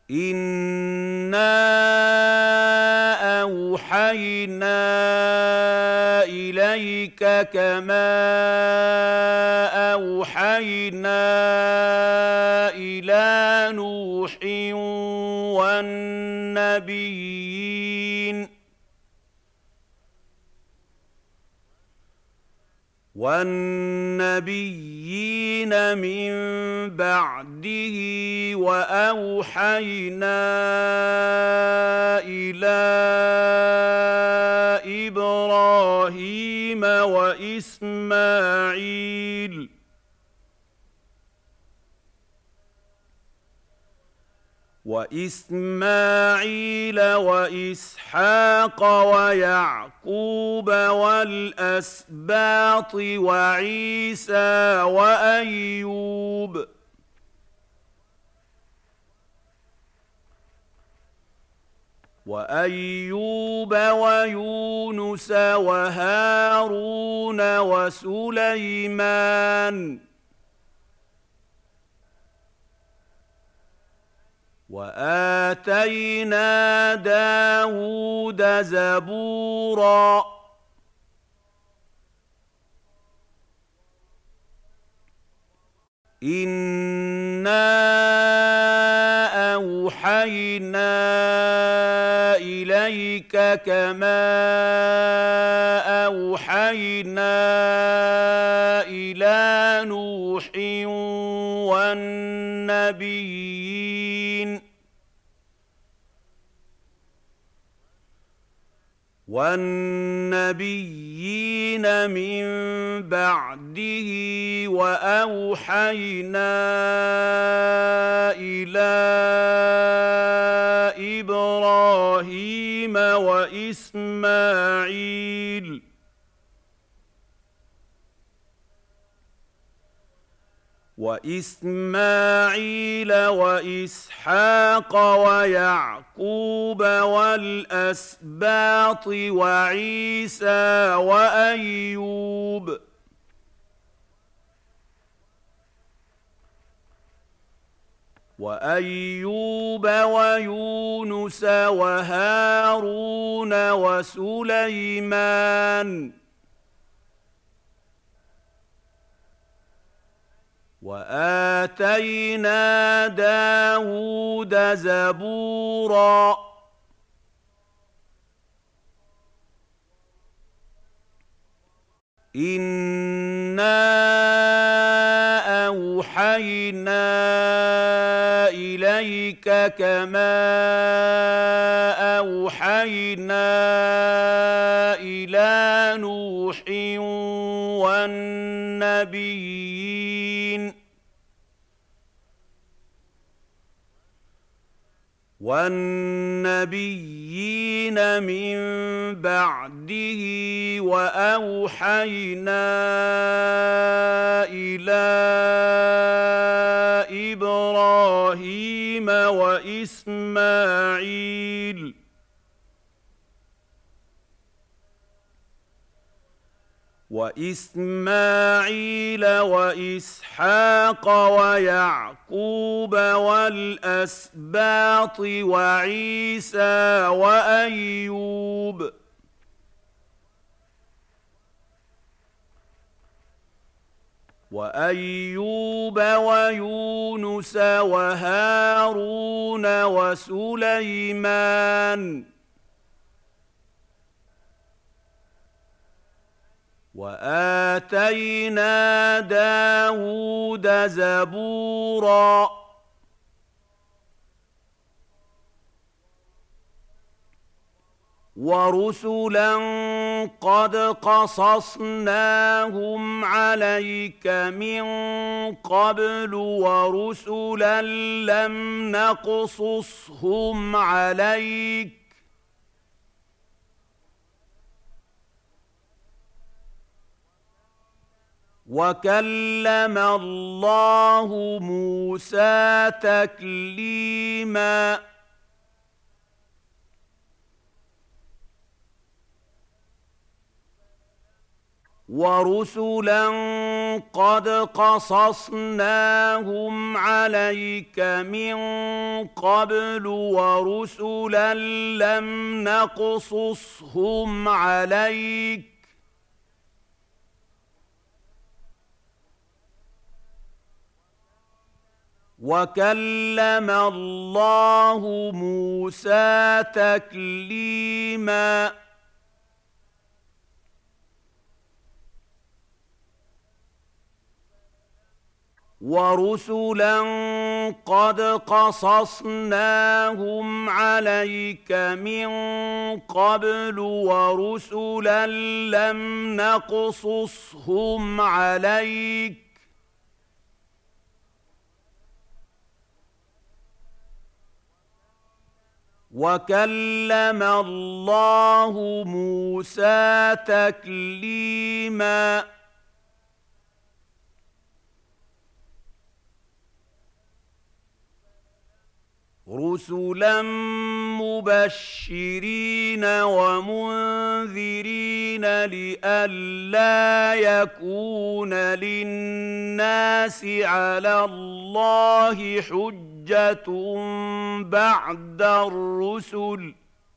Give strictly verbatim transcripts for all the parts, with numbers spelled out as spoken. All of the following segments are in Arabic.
إِنَّا أَوْحَيْنَا إِلَيْكَ كَمَا أَوْحَيْنَا إِلَىٰ نُوحٍ وَالنَّبِيِّينَ وَالنَّبِيِّينَ مِن بَعْدِهِ وَأَوْحَيْنَا إِلَىٰ إِبْرَاهِيمَ وَإِسْمَاعِيلَ وَإِسْمَاعِيلَ وَإِسْحَاقَ وَيَعْقُوبَ وَالْأَسْبَاطِ وَعِيسَىٰ وَأَيُّوبَ وَأَيُّوبَ وَيُونُسَ وَهَارُونَ وَسُلَيْمَانَ وَآتَيْنَا دَاوُودَ زَبُورًا إِنَّا أَوْحَيْنَا إِلَيْكَ كَمَا أَوْحَيْنَا إِلَىٰ نُوحٍ وَالنَّبِيِّينَ وَالنَّبِيِّينَ مِن بَعْدِهِ وَأَوْحَيْنَا إِلَىٰ إِبْرَاهِيمَ وَإِسْمَاعِيلَ وَإِسْمَاعِيلَ وَإِسْحَاقَ وَيَعْقُوبَ وَالْأَسْبَاطِ وَعِيسَىٰ وَأَيُّوبَ وَأَيُّوبَ وَيُونُسَ وَهَارُونَ وَسُلَيْمَانَ وَآتَيْنَا دَاوُودَ زَبُورًا إِنَّا أَوْحَيْنَا إِلَيْكَ كَمَا أَوْحَيْنَا إِلَىٰ نُوحٍ وَالنَّبِيِّينَ وَالنَّبِيِّينَ مِن بَعْدِهِ وَأَوْحَيْنَا إِلَىٰ إِبْرَاهِيمَ وَإِسْمَاعِيلَ وَإِسْمَاعِيلَ وَإِسْحَاقَ وَيَعْقُوبَ وَالْأَسْبَاطِ وَعِيسَىٰ وَأَيُّوبَ وَأَيُّوبَ وَيُونُسَ وَهَارُونَ وَسُلَيْمَانَ وَآتَيْنَا دَاوُودَ زَبُورًا وَرُسُلًا قَدْ قَصَصْنَاهُمْ عَلَيْكَ مِن قَبْلُ وَرُسُلًا لَّمْ نَقْصُصْهُمْ عَلَيْكَ وَكَلَّمَ اللَّهُ مُوسَىٰ تَكْلِيمًا ورسلا قد قصصناهم عليك من قبل ورسلا لم نقصصهم عليك وكلم الله موسى تكليما ورسلا قد قصصناهم عليك من قبل ورسلا لم نقصصهم عليك وكلم الله موسى تكليما رسلا مبشرين ومنذرين لئلا يكون للناس على الله حجة بعد الرسل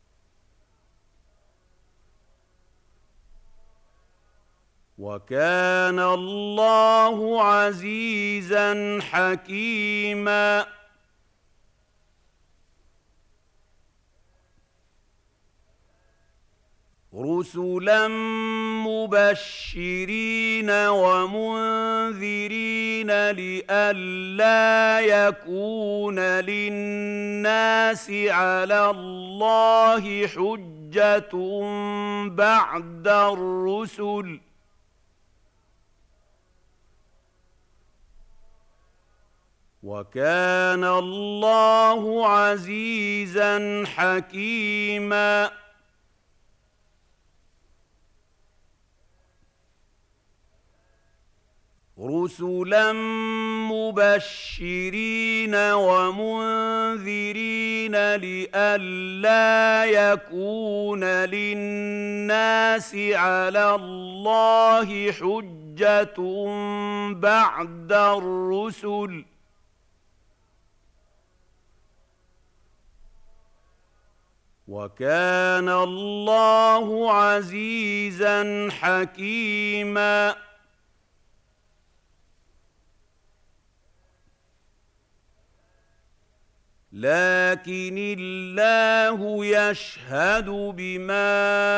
وكان الله عزيزا حكيما رسلا مبشرين ومنذرين لئلا يكون للناس على الله حجة بعد الرسل وكان الله عزيزا حكيما رسلا مبشرين ومنذرين لئلا يكون للناس على الله حجة بعد الرسل وكان الله عزيزا حكيما لكن الله يشهد بما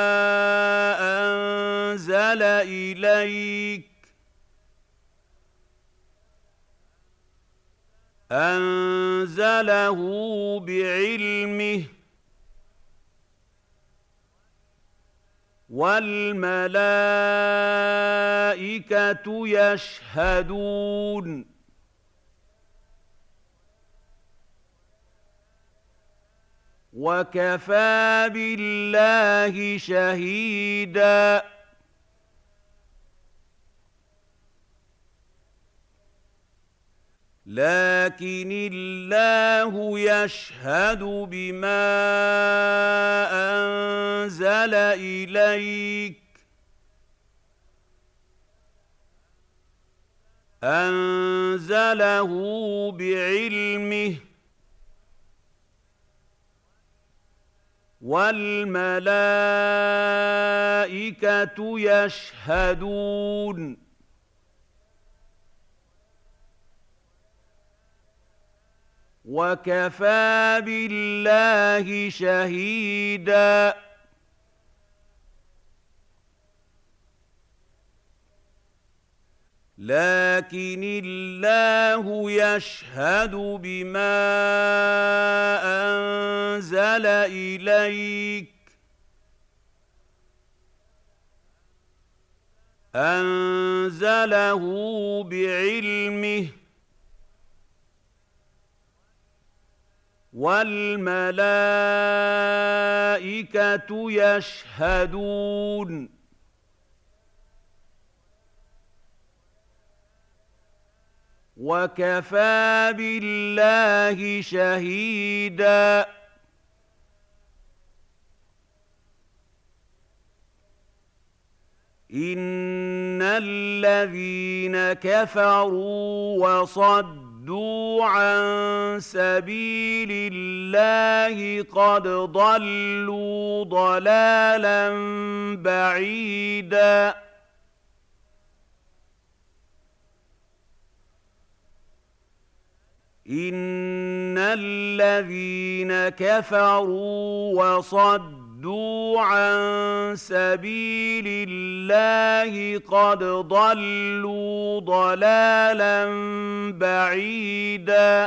أنزل إليك أنزله بعلمه والملائكة يشهدون وكفى بالله شهيدا لكن الله يشهد بما أنزل إليك أنزله بعلمه والملائكة يشهدون وكفى بالله شهيدا لكن الله يشهد بما أنزل إليك أنزله بعلمه والملائكة يشهدون وكفى بالله شهيدا إن الذين كفروا وصدوا عن سبيل الله قد ضلوا ضلالا بعيدا إن الذين كفروا وصدوا عن سبيل الله قد ضلوا ضلالا بعيدا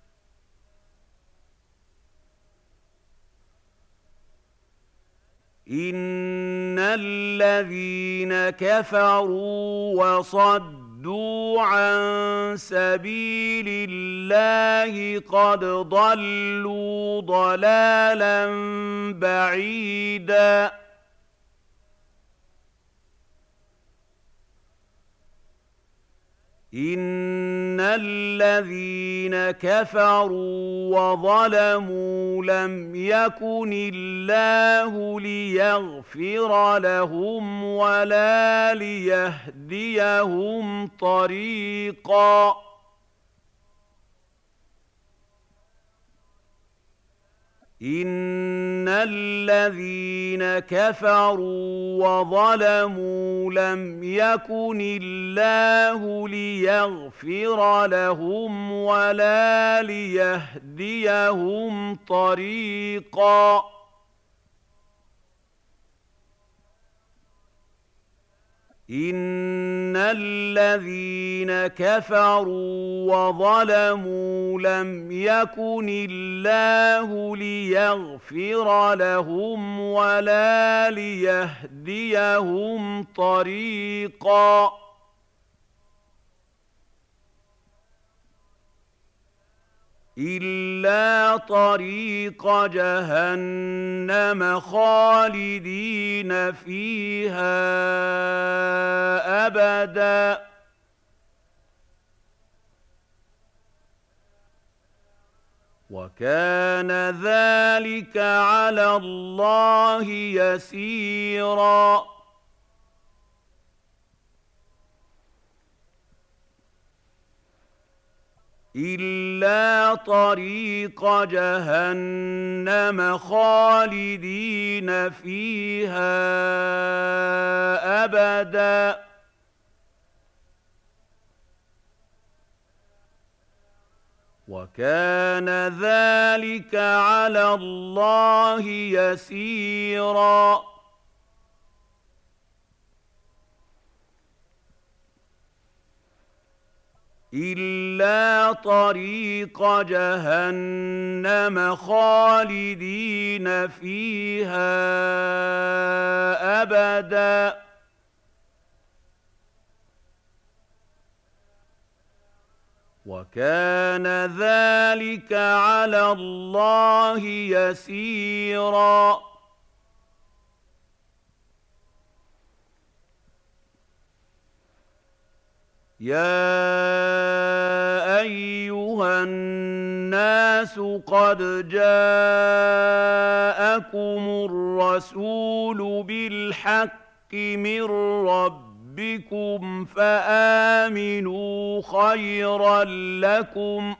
إن الذين كفروا وصدوا صدوا عن سبيل الله قد ضلوا ضلالا بعيدا إن الذين كفروا وظلموا لم يكن الله ليغفر لهم ولا ليهديهم طريقا إن الذين كفروا وظلموا لم يكن الله ليغفر لهم ولا ليهديهم طريقا إن الذين كفروا وظلموا لم يكن الله ليغفر لهم ولا ليهديهم طريقا إلا طريق جهنم خالدين فيها أبدا وكان ذلك على الله يسيرا إلا طريق جهنم خالدين فيها أبدا وكان ذلك على الله يسيرا إلا طريق جهنم خالدين فيها أبدا وكان ذلك على الله يسيرا يا أيها الناس قد جاءكم الرسول بالحق من ربكم فآمنوا خيرا لكم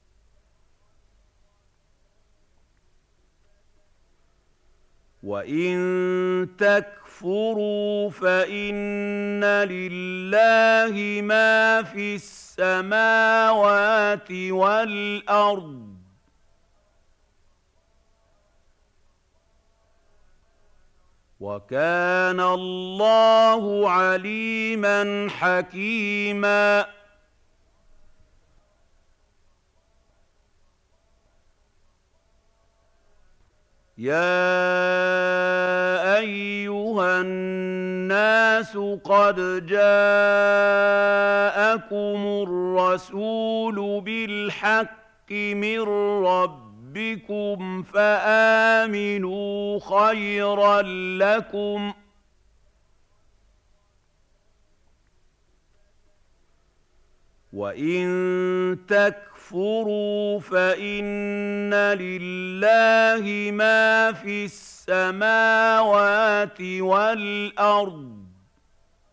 وإن تكفروا فإن لله ما في السماوات والأرض وكان الله عليما حكيما يا أيها الناس قد جاءكم الرسول بالحق من ربكم فآمنوا خيرا لكم وإن تكفروا فإن لله ما في السماوات والأرض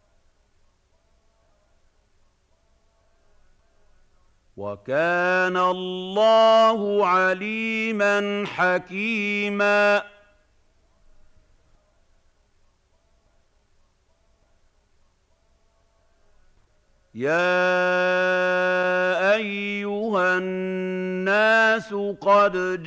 وكان الله عليما حكيما يا أيها الناس قد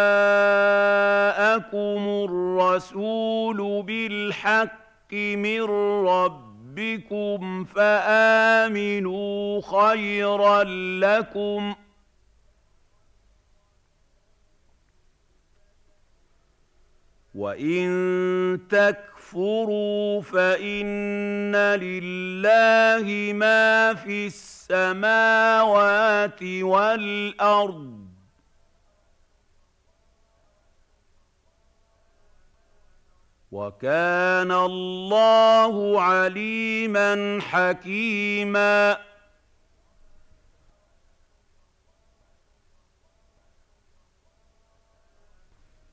جاءكم الرسول بالحق من ربكم فآمنوا خيرا لكم وإن تكفروا فإن لله ما في السماوات والأرض وكان الله عليما حكيما